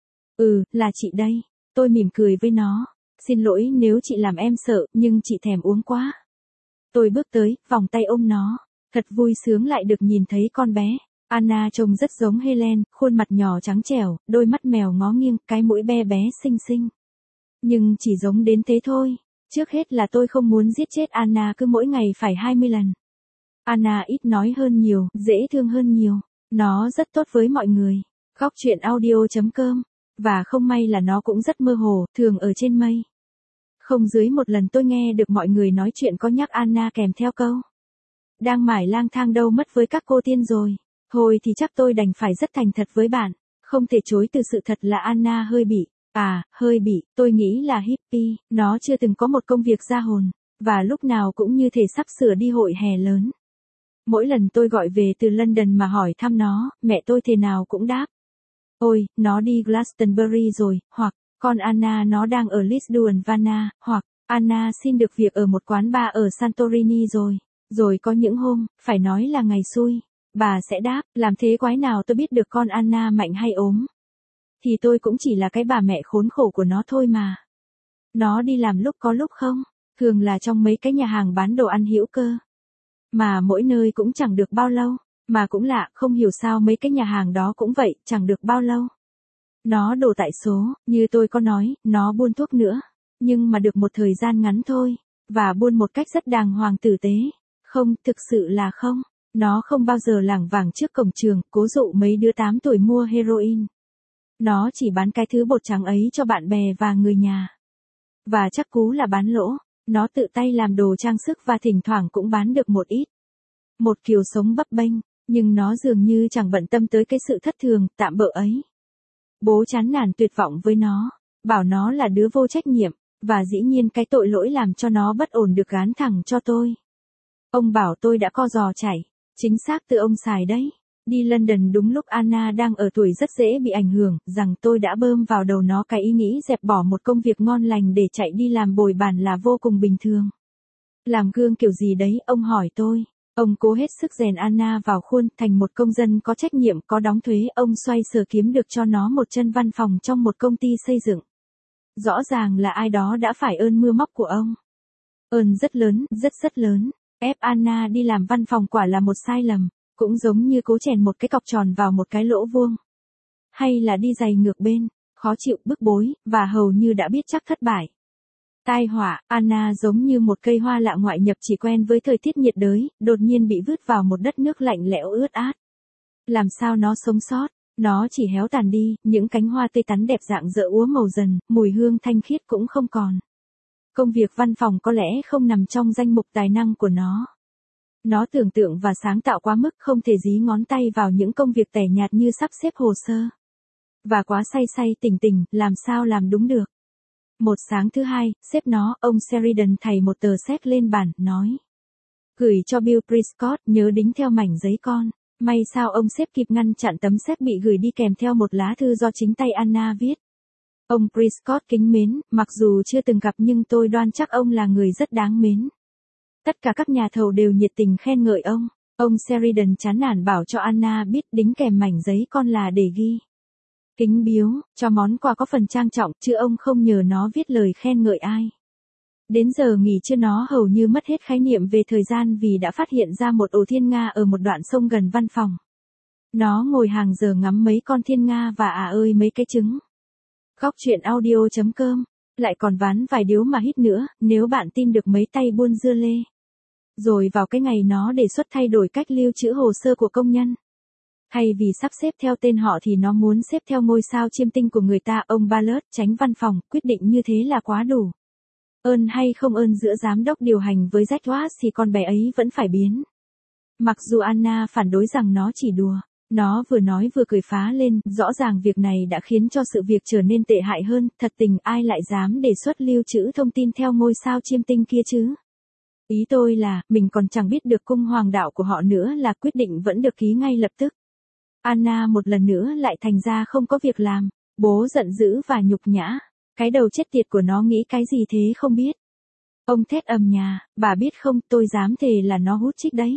Ừ, là chị đây. Tôi mỉm cười với nó. Xin lỗi nếu chị làm em sợ, nhưng chị thèm uống quá. Tôi bước tới, vòng tay ôm nó. Thật vui sướng lại được nhìn thấy con bé. Anna trông rất giống Helen, khuôn mặt nhỏ trắng trẻo, đôi mắt mèo ngó nghiêng, cái mũi be bé xinh xinh. Nhưng chỉ giống đến thế thôi. Trước hết là tôi không muốn giết chết Anna cứ mỗi ngày phải hai mươi lần. Anna ít nói hơn nhiều, dễ thương hơn nhiều. Nó rất tốt với mọi người. Góc truyện audio chấm com. Và không may là nó cũng rất mơ hồ, thường ở trên mây. Không dưới một lần tôi nghe được mọi người nói chuyện có nhắc Anna kèm theo câu. Đang mải lang thang đâu mất với các cô tiên rồi. Thôi thì chắc tôi đành phải rất thành thật với bạn. Không thể chối từ sự thật là Anna hơi bị. À, hơi bị, tôi nghĩ là hippie. Nó chưa từng có một công việc ra hồn. Và lúc nào cũng như thể sắp sửa đi hội hè lớn. Mỗi lần tôi gọi về từ London mà hỏi thăm nó, mẹ tôi thế nào cũng đáp. Ôi, nó đi Glastonbury rồi, hoặc, con Anna nó đang ở Lisdoonvarna, hoặc, Anna xin được việc ở một quán bar ở Santorini rồi. Rồi có những hôm, phải nói là ngày xui, bà sẽ đáp, làm thế quái nào tôi biết được con Anna mạnh hay ốm. Thì tôi cũng chỉ là cái bà mẹ khốn khổ của nó thôi mà. Nó đi làm lúc có lúc không, thường là trong mấy cái nhà hàng bán đồ ăn hữu cơ. Mà mỗi nơi cũng chẳng được bao lâu. Mà cũng lạ, không hiểu sao mấy cái nhà hàng đó cũng vậy, chẳng được bao lâu. Nó đổ tại số, như tôi có nói, nó buôn thuốc nữa. Nhưng mà được một thời gian ngắn thôi. Và buôn một cách rất đàng hoàng tử tế. Không, thực sự là không. Nó không bao giờ lảng vảng trước cổng trường, cố dụ mấy đứa tám tuổi mua heroin. Nó chỉ bán cái thứ bột trắng ấy cho bạn bè và người nhà. Và chắc cú là bán lỗ. Nó tự tay làm đồ trang sức và thỉnh thoảng cũng bán được một ít. Một kiểu sống bấp bênh. Nhưng nó dường như chẳng bận tâm tới cái sự thất thường, tạm bợ ấy. Bố chán nản tuyệt vọng với nó, bảo nó là đứa vô trách nhiệm, và dĩ nhiên cái tội lỗi làm cho nó bất ổn được gán thẳng cho tôi. Ông bảo tôi đã co giò chảy, chính xác từ ông xài đấy. Đi London đúng lúc Anna đang ở tuổi rất dễ bị ảnh hưởng, rằng tôi đã bơm vào đầu nó cái ý nghĩ dẹp bỏ một công việc ngon lành để chạy đi làm bồi bàn là vô cùng bình thường. Làm gương kiểu gì đấy, ông hỏi tôi. Ông cố hết sức rèn Anna vào khuôn thành một công dân có trách nhiệm, có đóng thuế. Ông xoay sở kiếm được cho nó một chân văn phòng trong một công ty xây dựng. Rõ ràng là ai đó đã phải ơn mưa móc của ông. Ơn rất lớn, rất rất lớn. Ép Anna đi làm văn phòng quả là một sai lầm. Cũng giống như cố chèn một cái cọc tròn vào một cái lỗ vuông. Hay là đi giày ngược bên, khó chịu, bức bối, và hầu như đã biết chắc thất bại. Tai họa, Anna giống như một cây hoa lạ ngoại nhập chỉ quen với thời tiết nhiệt đới, đột nhiên bị vứt vào một đất nước lạnh lẽo ướt át. Làm sao nó sống sót, nó chỉ héo tàn đi, những cánh hoa tươi tắn đẹp rạng rỡ úa màu dần, mùi hương thanh khiết cũng không còn. Công việc văn phòng có lẽ không nằm trong danh mục tài năng của nó. Nó tưởng tượng và sáng tạo quá mức không thể dí ngón tay vào những công việc tẻ nhạt như sắp xếp hồ sơ. Và quá say say tỉnh tỉnh, làm sao làm đúng được. Một sáng thứ hai, sếp nó, ông Sheridan thảy một tờ séc lên bàn, nói. Gửi cho Bill Prescott, nhớ đính theo mảnh giấy con. May sao ông sếp kịp ngăn chặn tấm séc bị gửi đi kèm theo một lá thư do chính tay Anna viết. Ông Prescott kính mến, mặc dù chưa từng gặp nhưng tôi đoan chắc ông là người rất đáng mến. Tất cả các nhà thầu đều nhiệt tình khen ngợi ông. Ông Sheridan chán nản bảo cho Anna biết đính kèm mảnh giấy con là để ghi. Kính biếu, cho món quà có phần trang trọng, chứ ông không nhờ nó viết lời khen ngợi ai. Đến giờ nghỉ trưa nó hầu như mất hết khái niệm về thời gian vì đã phát hiện ra một ổ thiên nga ở một đoạn sông gần văn phòng. Nó ngồi hàng giờ ngắm mấy con thiên nga và à ơi mấy cái trứng. Góc truyện audio chấm com, lại còn ván vài điếu mà hít nữa, nếu bạn tin được mấy tay buôn dưa lê. Rồi vào cái ngày nó đề xuất thay đổi cách lưu trữ hồ sơ của công nhân. Thay vì sắp xếp theo tên họ thì nó muốn xếp theo ngôi sao chiêm tinh của người ta. Ông Ballard, tránh văn phòng, quyết định như thế là quá đủ. Ơn hay không ơn giữa giám đốc điều hành với Jack Watts thì con bé ấy vẫn phải biến. Mặc dù Anna phản đối rằng nó chỉ đùa, nó vừa nói vừa cười phá lên, rõ ràng việc này đã khiến cho sự việc trở nên tệ hại hơn, thật tình ai lại dám đề xuất lưu trữ thông tin theo ngôi sao chiêm tinh kia chứ. Ý tôi là, mình còn chẳng biết được cung hoàng đạo của họ nữa là quyết định vẫn được ký ngay lập tức. Anna một lần nữa lại thành ra không có việc làm, bố giận dữ và nhục nhã. Cái đầu chết tiệt của nó nghĩ cái gì thế không biết. Ông thét ầm nhà, bà biết không, tôi dám thề là nó hút chích đấy.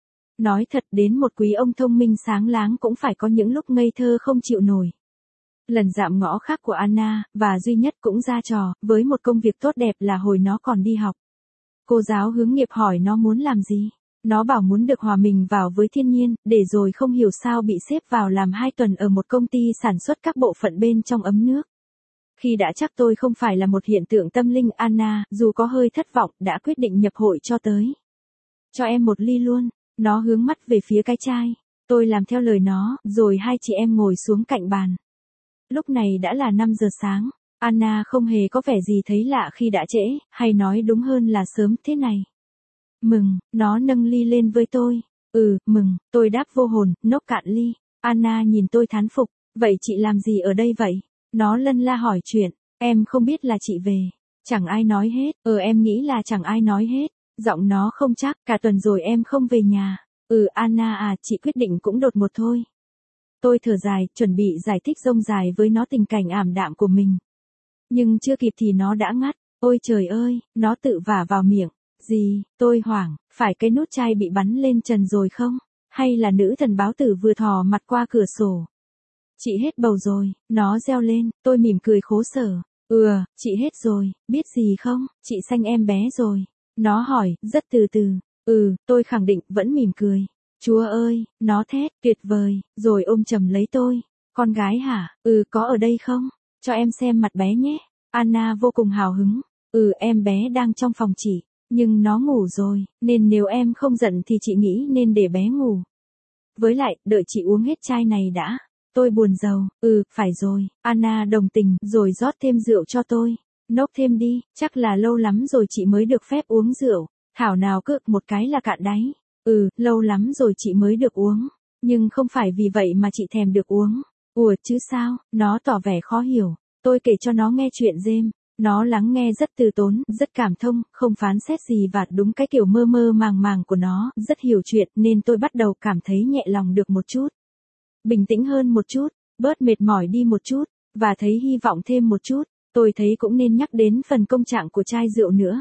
Nói thật, đến một quý ông thông minh sáng láng cũng phải có những lúc ngây thơ không chịu nổi. Lần dạm ngõ khác của Anna, và duy nhất cũng ra trò, với một công việc tốt đẹp là hồi nó còn đi học. Cô giáo hướng nghiệp hỏi nó muốn làm gì. Nó bảo muốn được hòa mình vào với thiên nhiên, để rồi không hiểu sao bị xếp vào làm hai tuần ở một công ty sản xuất các bộ phận bên trong ấm nước. Khi đã chắc tôi không phải là một hiện tượng tâm linh, Anna, dù có hơi thất vọng, đã quyết định nhập hội cho tới. Cho em một ly luôn. Nó hướng mắt về phía cái chai. Tôi làm theo lời nó, rồi hai chị em ngồi xuống cạnh bàn. Lúc này đã là năm giờ sáng. Anna không hề có vẻ gì thấy lạ khi đã trễ, hay nói đúng hơn là sớm thế này. Mừng, nó nâng ly lên với tôi. Ừ, mừng, tôi đáp vô hồn, nốc cạn ly. Anna nhìn tôi thán phục. Vậy chị làm gì ở đây vậy? Nó lân la hỏi chuyện. Em không biết là chị về. Chẳng ai nói hết. Ừ, em nghĩ là chẳng ai nói hết. Giọng nó không chắc, cả tuần rồi em không về nhà. Ừ, Anna à, chị quyết định cũng đột ngột thôi. Tôi thở dài, chuẩn bị giải thích rông dài với nó tình cảnh ảm đạm của mình. Nhưng chưa kịp thì nó đã ngắt. Ôi trời ơi, nó tự vả vào miệng. Gì, tôi hoảng, phải cái nút chai bị bắn lên trần rồi không? Hay là nữ thần báo tử vừa thò mặt qua cửa sổ? Chị hết bầu rồi, nó reo lên, tôi mỉm cười khố sở. Ừ, chị hết rồi, biết gì không, chị sanh em bé rồi. Nó hỏi, rất từ từ. Ừ, tôi khẳng định, vẫn mỉm cười. Chúa ơi, nó thét, tuyệt vời, rồi ôm chầm lấy tôi. Con gái hả? Ừ, có ở đây không? Cho em xem mặt bé nhé. Anna vô cùng hào hứng. Ừ, em bé đang trong phòng chị. Nhưng nó ngủ rồi, nên nếu em không giận thì chị nghĩ nên để bé ngủ. Với lại, đợi chị uống hết chai này đã. Tôi buồn rầu. Ừ, phải rồi. Anna đồng tình, rồi rót thêm rượu cho tôi. Nốc thêm đi, chắc là lâu lắm rồi chị mới được phép uống rượu. Thảo nào cứ một cái là cạn đáy. Ừ, lâu lắm rồi chị mới được uống. Nhưng không phải vì vậy mà chị thèm được uống. Ủa chứ sao, nó tỏ vẻ khó hiểu. Tôi kể cho nó nghe chuyện dêm. Nó lắng nghe rất từ tốn, rất cảm thông, không phán xét gì và đúng cái kiểu mơ mơ màng màng của nó, rất hiểu chuyện nên tôi bắt đầu cảm thấy nhẹ lòng được một chút. Bình tĩnh hơn một chút, bớt mệt mỏi đi một chút, và thấy hy vọng thêm một chút. Tôi thấy cũng nên nhắc đến phần công trạng của chai rượu nữa.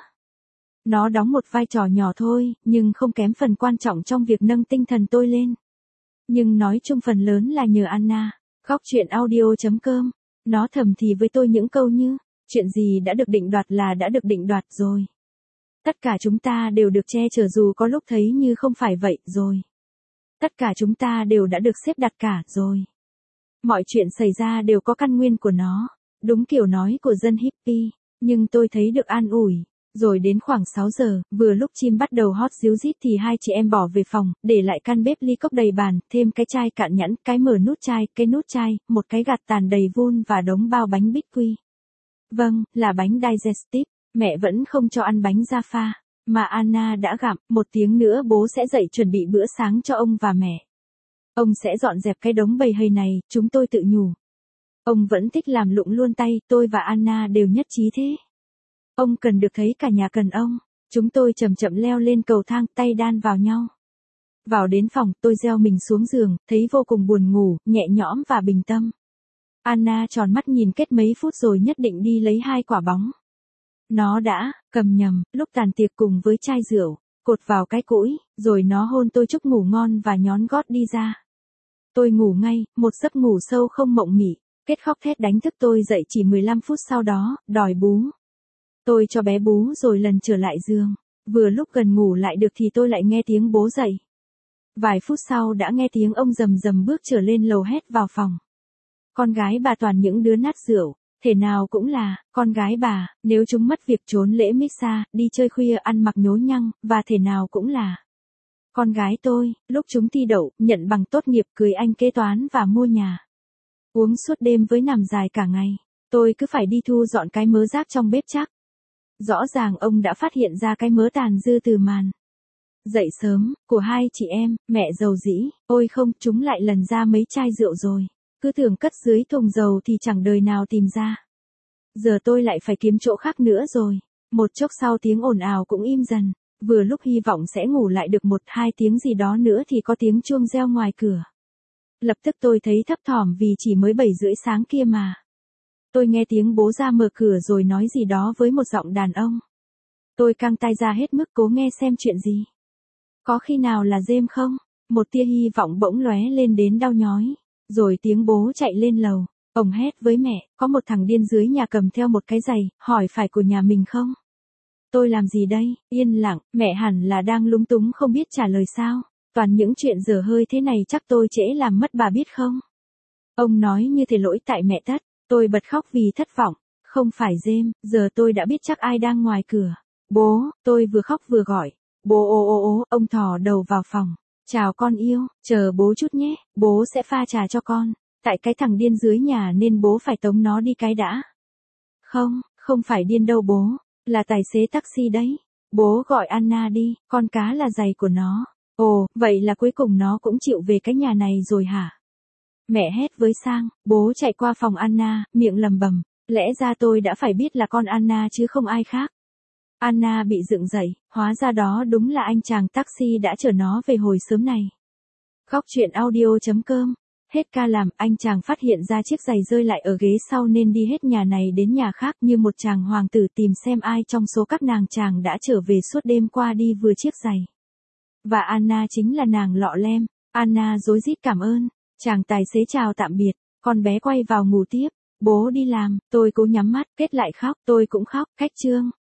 Nó đóng một vai trò nhỏ thôi, nhưng không kém phần quan trọng trong việc nâng tinh thần tôi lên. Nhưng nói chung phần lớn là nhờ Anna. Góc truyện audio chấm com. Nó thầm thì với tôi những câu như, chuyện gì đã được định đoạt là đã được định đoạt rồi. Tất cả chúng ta đều được che chở dù có lúc thấy như không phải vậy rồi. Tất cả chúng ta đều đã được xếp đặt cả rồi. Mọi chuyện xảy ra đều có căn nguyên của nó. Đúng kiểu nói của dân hippie, nhưng tôi thấy được an ủi. Rồi đến khoảng sáu giờ, vừa lúc chim bắt đầu hót ríu rít thì hai chị em bỏ về phòng, để lại căn bếp ly cốc đầy bàn, thêm cái chai cạn nhẵn, cái mở nút chai, cái nút chai, một cái gạt tàn đầy vun và đống bao bánh bích quy. Vâng, là bánh digestive, mẹ vẫn không cho ăn bánh Jaffa. Mà Anna đã gặm, một tiếng nữa bố sẽ dậy chuẩn bị bữa sáng cho ông và mẹ. Ông sẽ dọn dẹp cái đống bầy hầy này, chúng tôi tự nhủ. Ông vẫn thích làm lụng luôn tay, tôi và Anna đều nhất trí thế. Ông cần được thấy cả nhà cần ông. Chúng tôi chậm chậm leo lên cầu thang, tay đan vào nhau. Vào đến phòng, tôi gieo mình xuống giường, thấy vô cùng buồn ngủ, nhẹ nhõm và bình tâm. Anna tròn mắt nhìn Kết mấy phút rồi nhất định đi lấy hai quả bóng. Nó đã cầm nhầm, lúc tàn tiệc cùng với chai rượu, cột vào cái cũi, rồi nó hôn tôi chúc ngủ ngon và nhón gót đi ra. Tôi ngủ ngay, một giấc ngủ sâu không mộng mị. Kết khóc thét đánh thức tôi dậy chỉ mười lăm phút sau đó, đòi bú. Tôi cho bé bú rồi lần trở lại giường. Vừa lúc gần ngủ lại được thì tôi lại nghe tiếng bố dậy. Vài phút sau đã nghe tiếng ông rầm rầm bước trở lên lầu hét vào phòng. Con gái bà toàn những đứa nát rượu, thể nào cũng là, con gái bà, nếu chúng mất việc trốn lễ Misa, đi chơi khuya ăn mặc nhố nhăng, và thể nào cũng là. Con gái tôi, lúc chúng thi đậu, nhận bằng tốt nghiệp cưới anh kế toán và mua nhà. Uống suốt đêm với nằm dài cả ngày, tôi cứ phải đi thu dọn cái mớ rác trong bếp chắc. Rõ ràng ông đã phát hiện ra cái mớ tàn dư từ màn dậy sớm của hai chị em, mẹ giàu dĩ, ôi không, chúng lại lần ra mấy chai rượu rồi. Cứ tưởng cất dưới thùng dầu thì chẳng đời nào tìm ra. Giờ tôi lại phải kiếm chỗ khác nữa rồi. Một chốc sau tiếng ồn ào cũng im dần. Vừa lúc hy vọng sẽ ngủ lại được một hai tiếng gì đó nữa thì có tiếng chuông reo ngoài cửa. Lập tức tôi thấy thấp thỏm vì chỉ mới bảy rưỡi sáng kia mà. Tôi nghe tiếng bố ra mở cửa rồi nói gì đó với một giọng đàn ông. Tôi căng tai ra hết mức cố nghe xem chuyện gì. Có khi nào là James không? Một tia hy vọng bỗng lóe lên đến đau nhói. Rồi tiếng bố chạy lên lầu. Ông hét với mẹ, có một thằng điên dưới nhà cầm theo một cái giày, hỏi phải của nhà mình không? Tôi làm gì đây? Yên lặng, mẹ hẳn là đang lúng túng không biết trả lời sao. Toàn những chuyện dở hơi thế này chắc tôi trễ làm mất bà biết không? Ông nói như thể lỗi tại mẹ tất. Tôi bật khóc vì thất vọng. Không phải James, giờ tôi đã biết chắc ai đang ngoài cửa. Bố, tôi vừa khóc vừa gọi. Bố ô ô ô, ông thò đầu vào phòng. Chào con yêu, chờ bố chút nhé, bố sẽ pha trà cho con. Tại cái thằng điên dưới nhà nên bố phải tống nó đi cái đã. Không, không phải điên đâu bố, là tài xế taxi đấy. Bố gọi Anna đi, con cá là giày của nó. Ồ, vậy là cuối cùng nó cũng chịu về cái nhà này rồi hả? Mẹ hét với Sang, bố chạy qua phòng Anna, miệng lầm bầm. Lẽ ra tôi đã phải biết là con Anna chứ không ai khác. Anna bị dựng dậy, hóa ra đó đúng là anh chàng taxi đã chở nó về hồi sớm này. Góc truyện audio chấm com. Hết ca làm, anh chàng phát hiện ra chiếc giày rơi lại ở ghế sau nên đi hết nhà này đến nhà khác như một chàng hoàng tử tìm xem ai trong số các nàng chàng đã trở về suốt đêm qua đi vừa chiếc giày. Và Anna chính là nàng lọ lem. Anna rối rít cảm ơn. Chàng tài xế chào tạm biệt, con bé quay vào ngủ tiếp. Bố đi làm, tôi cố nhắm mắt, Kết lại khóc, tôi cũng khóc, cách chương.